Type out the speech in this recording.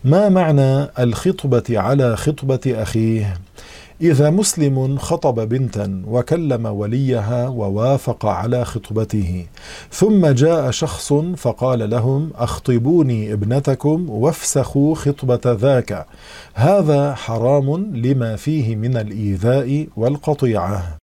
ما معنى الخطبة على خطبة أخيه؟ إذا مسلم خطب بنتا وكلم وليها ووافق على خطبته، ثم جاء شخص فقال لهم أخطبوني ابنتكم وافسخوا خطبة ذاك، هذا حرام لما فيه من الإيذاء والقطيعة.